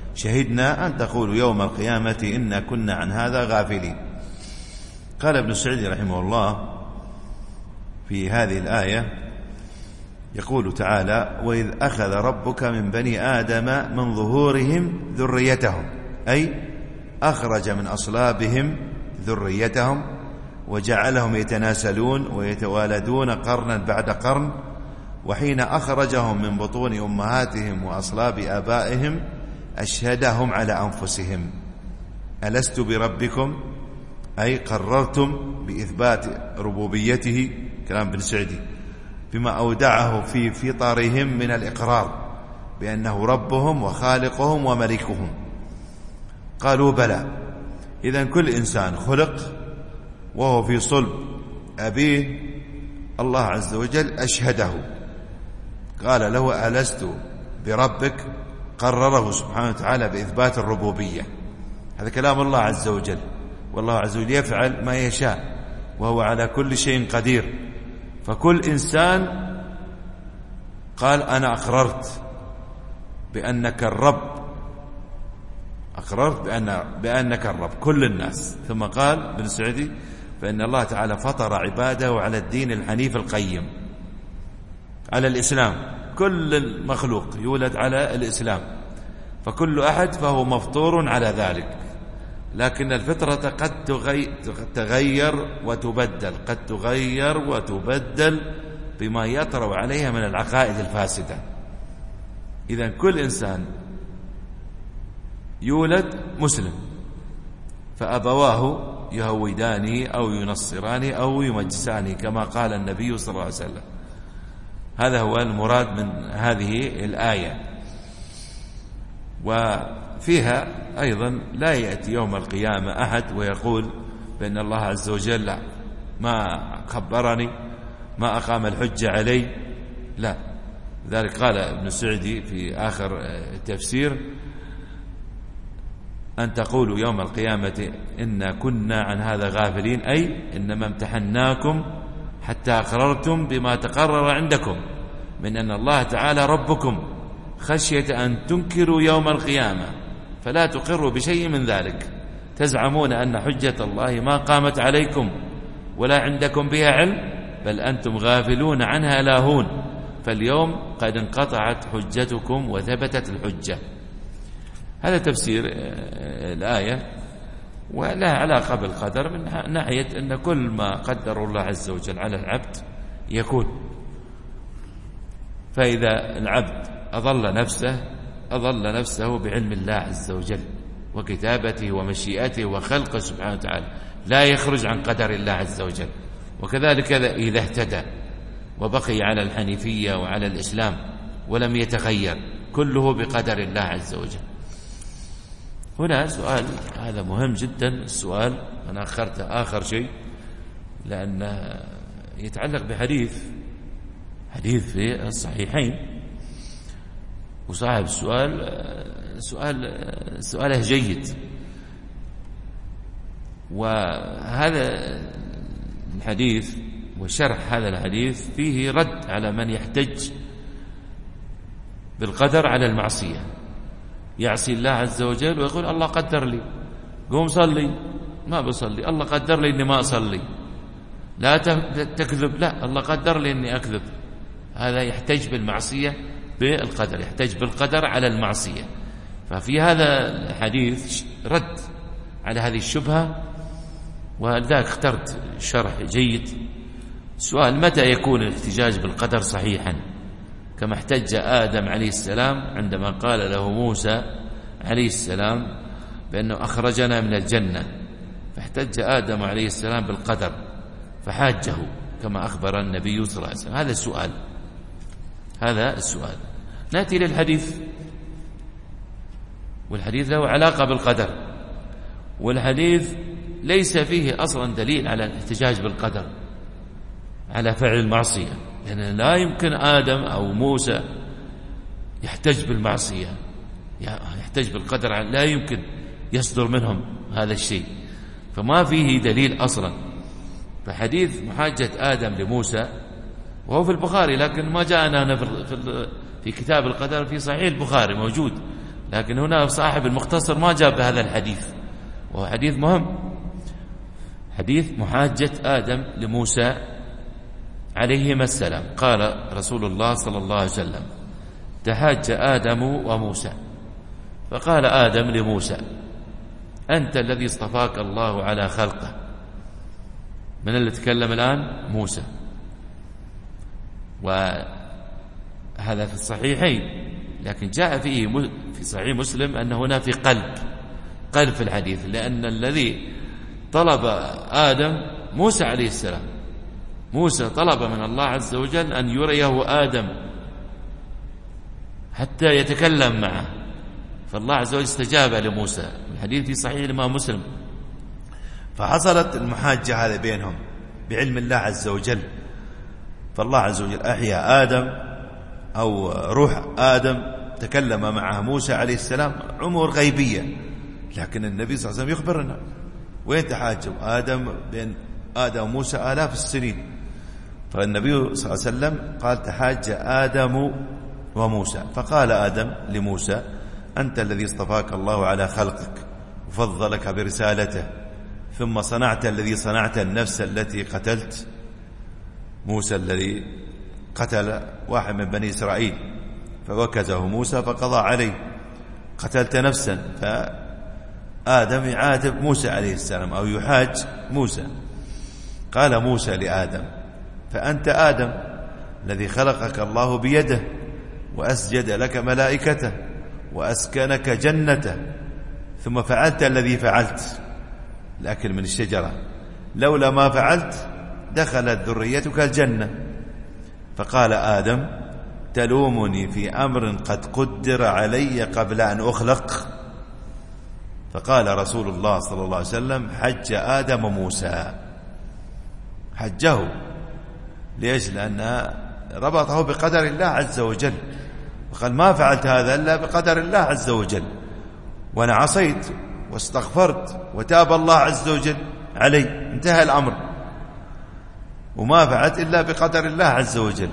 شهدنا أن تقولوا يوم القيامة إنا كنا عن هذا غافلين. قال ابن السعدي رحمه الله في هذه الآية يقول تعالى: وإذ أخذ ربك من بني آدم من ظهورهم ذريتهم، أي أخرج من أصلابهم ذريتهم وجعلهم يتناسلون ويتوالدون قرنا بعد قرن، وحين أخرجهم من بطون أمهاتهم وأصلاب آبائهم أشهدهم على أنفسهم ألست بربكم، أي قررتم بإثبات ربوبيته، كلام ابن سعدي، بما أودعه في فطرهم من الإقرار بأنه ربهم وخالقهم وملكهم. قالوا بلى. إذن كل إنسان خلق وهو في صلب أبيه الله عز وجل أشهده، قال له ألست بربك، قرره سبحانه وتعالى بإثبات الربوبية. هذا كلام الله عز وجل، والله عز وجل يفعل ما يشاء وهو على كل شيء قدير. فكل إنسان قال أنا أقررت بأنك الرب، أقررت بأن بأنك الرب، كل الناس. ثم قال ابن سعدي: فإن الله تعالى فطر عباده على الدين الحنيف القيم، على الإسلام. كل المخلوق يولد على الإسلام، فكل أحد فهو مفطور على ذلك. لكن الفطرة قد تغير وتبدل، قد تغير وتبدل بما يطرأ عليها من العقائد الفاسدة. إذن كل إنسان يولد مسلم، فأبواه يهودانه أو ينصرانه أو يمجسانه كما قال النبي صلى الله عليه وسلم. هذا هو المراد من هذه الآية. وفيها أيضا لا يأتي يوم القيامة أحد ويقول بأن الله عز وجل ما خبرني، ما أقام الحجة علي، لا. لذلك قال ابن سعدي في آخر تفسير: أن تقولوا يوم القيامة إنا كنا عن هذا غافلين، أي إنما امتحناكم حتى أقررتم بما تقرر عندكم من أن الله تعالى ربكم، خشية أن تنكروا يوم القيامة فلا تقروا بشيء من ذلك، تزعمون أن حجة الله ما قامت عليكم ولا عندكم بها علم، بل أنتم غافلون عنها لاهون، فاليوم قد انقطعت حجتكم وثبتت الحجة. هذا تفسير الآية، ولها علاقة بالقدر من ناحية أن كل ما قدر الله عز وجل على العبد يكون. فإذا العبد أضل نفسه أضل نفسه بعلم الله عز وجل وكتابته ومشيئته وخلقه سبحانه وتعالى، لا يخرج عن قدر الله عز وجل. وكذلك إذا اهتدى وبقي على الحنيفية وعلى الإسلام ولم يتغير، كله بقدر الله عز وجل. هنا سؤال، هذا مهم جدا السؤال، أنا أخرت آخر شيء لأنه يتعلق بحديث حديث في الصحيحين، وصاحب السؤال سؤال سؤاله جيد. وهذا الحديث وشرح هذا الحديث فيه رد على من يحتج بالقدر على المعصية، يعصي الله عز وجل ويقول الله قدر لي، قوم صلي، ما بصلي، الله قدر لي إني ما أصلي، لا تكذب، لا الله قدر لي إني أكذب. هذا يحتج بالمعصية بالقدر، يحتج بالقدر على المعصية. ففي هذا الحديث رد على هذه الشبهة، ولذلك اخترت شرح جيد. سؤال: متى يكون الاحتجاج بالقدر صحيحا؟ كما احتج آدم عليه السلام عندما قال له موسى عليه السلام بأنه أخرجنا من الجنة، فاحتج آدم عليه السلام بالقدر فحاجه كما أخبر النبي صلى الله عليه وسلم. هذا السؤال، هذا السؤال. نأتي للحديث، والحديث له علاقة بالقدر، والحديث ليس فيه أصلا دليل على الاحتجاج بالقدر على فعل المعصية، لأن لا يمكن آدم أو موسى يحتج بالمعصية يحتج بالقدر، لا يمكن يصدر منهم هذا الشيء، فما فيه دليل أصلا. فحديث محاجة آدم لموسى وهو في البخاري، لكن ما جاءنا في في كتاب القدر في صحيح البخاري موجود، لكن هنا صاحب المختصر ما جاب هذا الحديث، وهو حديث مهم، حديث محاجة آدم لموسى عليهما السلام. قال رسول الله صلى الله عليه وسلم: تحاج آدم وموسى، فقال آدم لموسى: أنت الذي اصطفاك الله على خلقه. من اللي تكلم الآن؟ موسى. وهذا في الصحيحين، لكن جاء فيه في صحيح مسلم أن هنا في قلب قلب في الحديث، لأن الذي طلب آدم موسى عليه السلام. موسى طلب من الله عز وجل أن يريه آدم حتى يتكلم معه، فالله عز وجل استجاب لموسى. الحديث في صحيح الإمام مسلم. فحصلت المحاجة هذا بينهم بعلم الله عز وجل، فالله عز وجل أحيا آدم أو روح آدم تكلم مع موسى عليه السلام، أمور غيبية، لكن النبي صلى الله عليه وسلم يخبرنا وين تحاجوا آدم بين آدم وموسى آلاف السنين. فالنبي صلى الله عليه وسلم قال: تحاج آدم وموسى، فقال آدم لموسى: أنت الذي اصطفاك الله على خلقك وفضلك برسالته، ثم صنعت الذي صنعت النفس التي قتلت. موسى الذي قتل واحد من بني إسرائيل فوكزه موسى فقضى عليه، قتلت نفسا. فآدم يعاتب موسى عليه السلام أو يحاج موسى. قال موسى لآدم: فأنت آدم الذي خلقك الله بيده وأسجد لك ملائكته وأسكنك جنته، ثم فعلت الذي فعلت، الأكل من الشجرة، لولا ما فعلت دخلت ذريتك الجنة. فقال آدم: تلومني في أمر قد قدر علي قبل أن أخلق؟ فقال رسول الله صلى الله عليه وسلم: حج آدم موسى. حجه ليش؟ لأن ربطه بقدر الله عز وجل، وقال: ما فعلت هذا إلا بقدر الله عز وجل، وأنا عصيت واستغفرت وتاب الله عز وجل علي، انتهى الأمر، وما فعلت إلا بقدر الله عز وجل.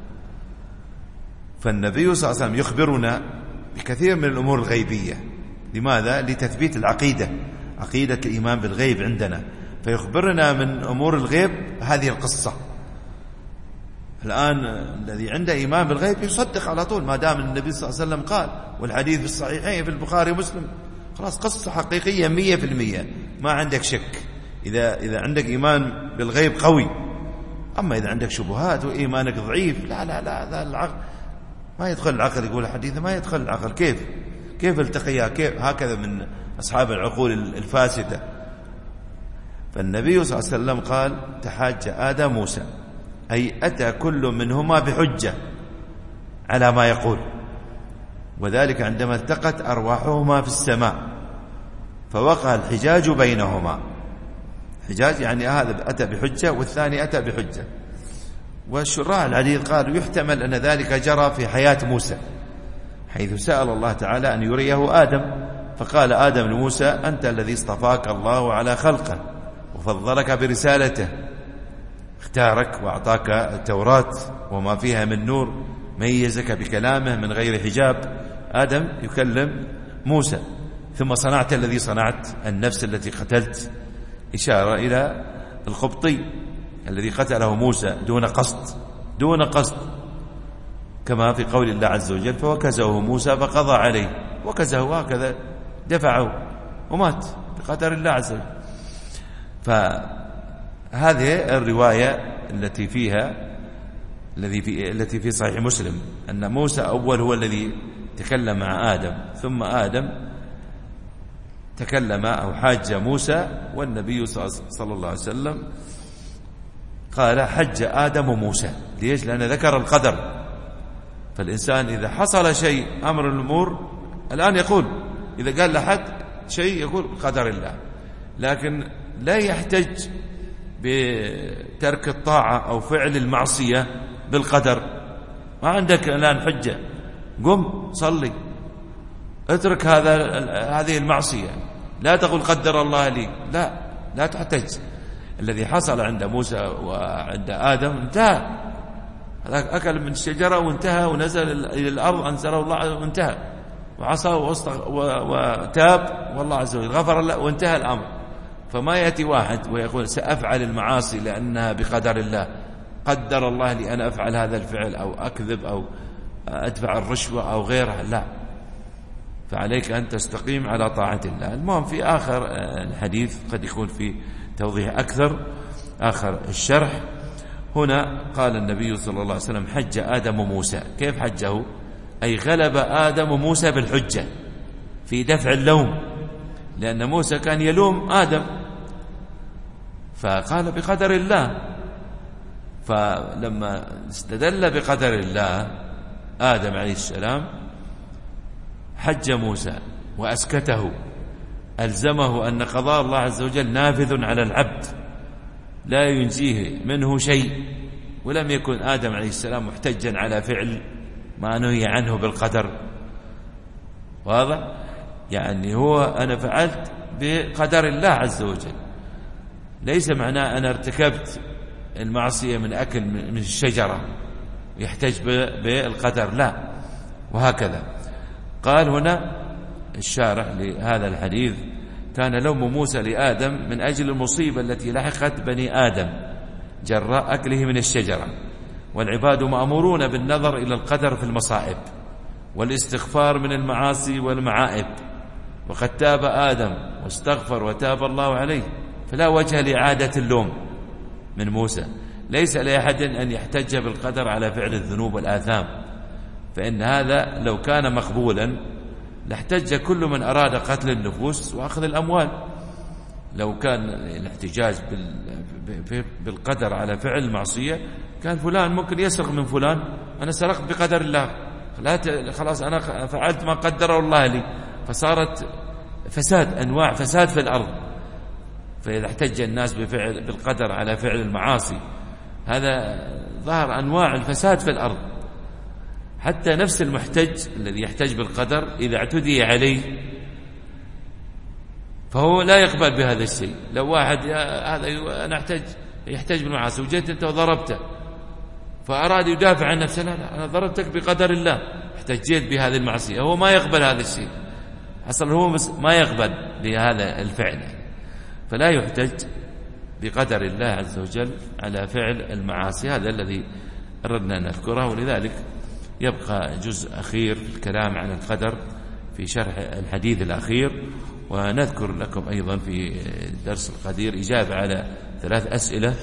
فالنبي صلى الله عليه وسلم يخبرنا بكثير من الأمور الغيبية. لماذا؟ لتثبيت العقيدة، عقيدة الإيمان بالغيب عندنا، فيخبرنا من أمور الغيب هذه القصة. الآن الذي عنده إيمان بالغيب يصدق على طول، ما دام النبي صلى الله عليه وسلم قال، والحديث في الصحيحين في البخاري ومسلم، خلاص قصة حقيقية مية في المية، ما عندك شك. إذا إذا عندك إيمان بالغيب قوي. أما إذا عندك شبهات وإيمانك ضعيف، لا لا لا هذا العقل ما يدخل العقل. يقول الحديث ما يدخل العقل، كيف كيف التقيها؟ كيف هكذا من أصحاب العقول الفاسدة. فالنبي صلى الله عليه وسلم قال: تحاج آدم موسى، أي أتى كل منهما بحجة على ما يقول، وذلك عندما التقت أرواحهما في السماء فوقع الحجاج بينهما. حجاج يعني هذا أتى بحجة والثاني أتى بحجة. والشراح الحديث قالوا: يحتمل أن ذلك جرى في حياة موسى، حيث سأل الله تعالى أن يريه آدم، فقال آدم لموسى: أنت الذي اصطفاك الله على خلقه وفضلك برسالته، اختارك وأعطاك التوراة وما فيها من نور، ميزك بكلامه من غير حجاب. آدم يكلم موسى. ثم صنعت الذي صنعت، النفس التي قتلت، إشارة إلى القبطي الذي قتله موسى دون قصد دون قصد كما في قول الله عز وجل: فوكزه موسى فقضى عليه. وكزه هكذا دفعه ومات بقدر الله عز وجل. فهذه الرواية التي فيها الذي في التي في صحيح مسلم أن موسى أول هو الذي تكلم مع آدم، ثم آدم تكلم أو حاج موسى، والنبي صلى الله عليه وسلم قال: حج آدم موسى. ليش؟ لأنه ذكر القدر. فالإنسان إذا حصل شيء أمر الأمور الآن يقول، إذا قال لحد شيء يقول قدر الله، لكن لا يحتج بترك الطاعة أو فعل المعصية بالقدر. ما عندك الآن حجة، قم صلي، اترك هذا هذه المعصية، لا تقول قدر الله لي، لا لا تحتج. الذي حصل عند موسى وعند آدم انتهى، أكل من الشجرة وانتهى، ونزل إلى الأرض أنزله الله وانتهى، وعصى وتاب والله عز وجل غفر له وانتهى الأمر. فما يأتي واحد ويقول سأفعل المعاصي لأنها بقدر الله، قدر الله لي أن أفعل هذا الفعل أو أكذب أو أدفع الرشوة أو غيرها، لا، فعليك أن تستقيم على طاعة الله. المهم في آخر الحديث قد يكون في توضيح أكثر، آخر الشرح. هنا قال النبي صلى الله عليه وسلم حج آدم موسى. كيف حجه؟ أي غلب آدم موسى بالحجة في دفع اللوم، لأن موسى كان يلوم آدم، فقال بقدر الله. فلما استدل بقدر الله آدم عليه السلام حج موسى وأسكته، ألزمه أن قضاء الله عز وجل نافذ على العبد لا ينجيه منه شيء، ولم يكن آدم عليه السلام محتجا على فعل ما نهي عنه بالقدر. واضح؟ يعني هو أنا فعلت بقدر الله عز وجل، ليس معناه أنا ارتكبت المعصية من أكل من الشجرة يحتج بالقدر، لا. وهكذا قال هنا الشارح لهذا الحديث كان لوم موسى لآدم من أجل المصيبة التي لحقت بني آدم جراء أكله من الشجرة، والعباد مأمورون بالنظر إلى القدر في المصائب والاستغفار من المعاصي والمعائب، وقد تاب آدم واستغفر وتاب الله عليه، فلا وجه لإعادة اللوم من موسى. ليس لأحد أن يحتج بالقدر على فعل الذنوب والآثام، فإن هذا لو كان مقبولا لاحتج كل من أراد قتل النفوس وأخذ الأموال. لو كان الاحتجاج بالقدر على فعل المعصية كان فلان ممكن يسرق من فلان، أنا سرقت بقدر الله، خلاص أنا فعلت ما قدره الله لي، فصارت فساد، أنواع فساد في الأرض. فإذا احتج الناس بفعل بالقدر على فعل المعاصي هذا ظهر أنواع الفساد في الأرض. حتى نفس المحتج الذي يحتج بالقدر إذا اعتدي عليه فهو لا يقبل بهذا الشيء. لو واحد هذا أنا احتج يحتج بالمعاصي وجيت أنت وضربته فأراد يدافع عن نفسه، لا لا أنا ضربتك بقدر الله، احتجيت بهذه المعصية، هو ما يقبل هذا الشيء، أصلا هو ما يقبل بهذا الفعل. فلا يحتج بقدر الله عز وجل على فعل المعاصي. هذا الذي أردنا أن نذكره. ولذلك يبقى جزء أخير في الكلام عن القدر في شرح الحديث الأخير. ونذكر لكم أيضا في درس القدير إجابة على ثلاث أسئلة: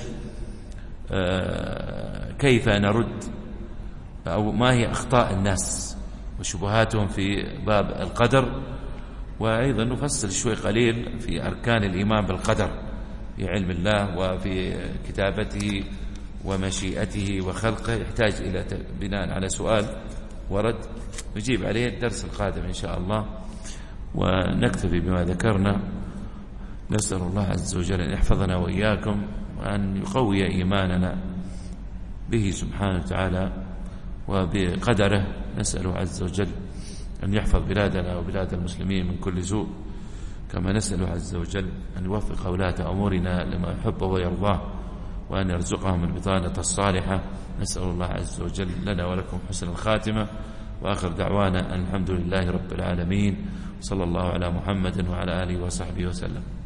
كيف نرد أو ما هي أخطاء الناس وشبهاتهم في باب القدر، وأيضا نفصل شوي قليل في أركان الإيمان بالقدر في علم الله وفي كتابته ومشيئته وخلقه، يحتاج إلى بناء على سؤال ورد نجيب عليه الدرس القادم إن شاء الله. ونكتفي بما ذكرنا. نسأل الله عز وجل أن يحفظنا وإياكم وأن يقوي إيماننا به سبحانه وتعالى وبقدره. نسأله عز وجل أن يحفظ بلادنا وبلاد المسلمين من كل سوء، كما نسأله عز وجل أن يوفق ولاة أمورنا لما يحب ويرضاه، وأن يرزقهم البطانة الصالحة. نسأل الله عز وجل لنا ولكم حسن الخاتمة، وآخر دعوانا أن الحمد لله رب العالمين، صلى الله على محمد وعلى آله وصحبه وسلم.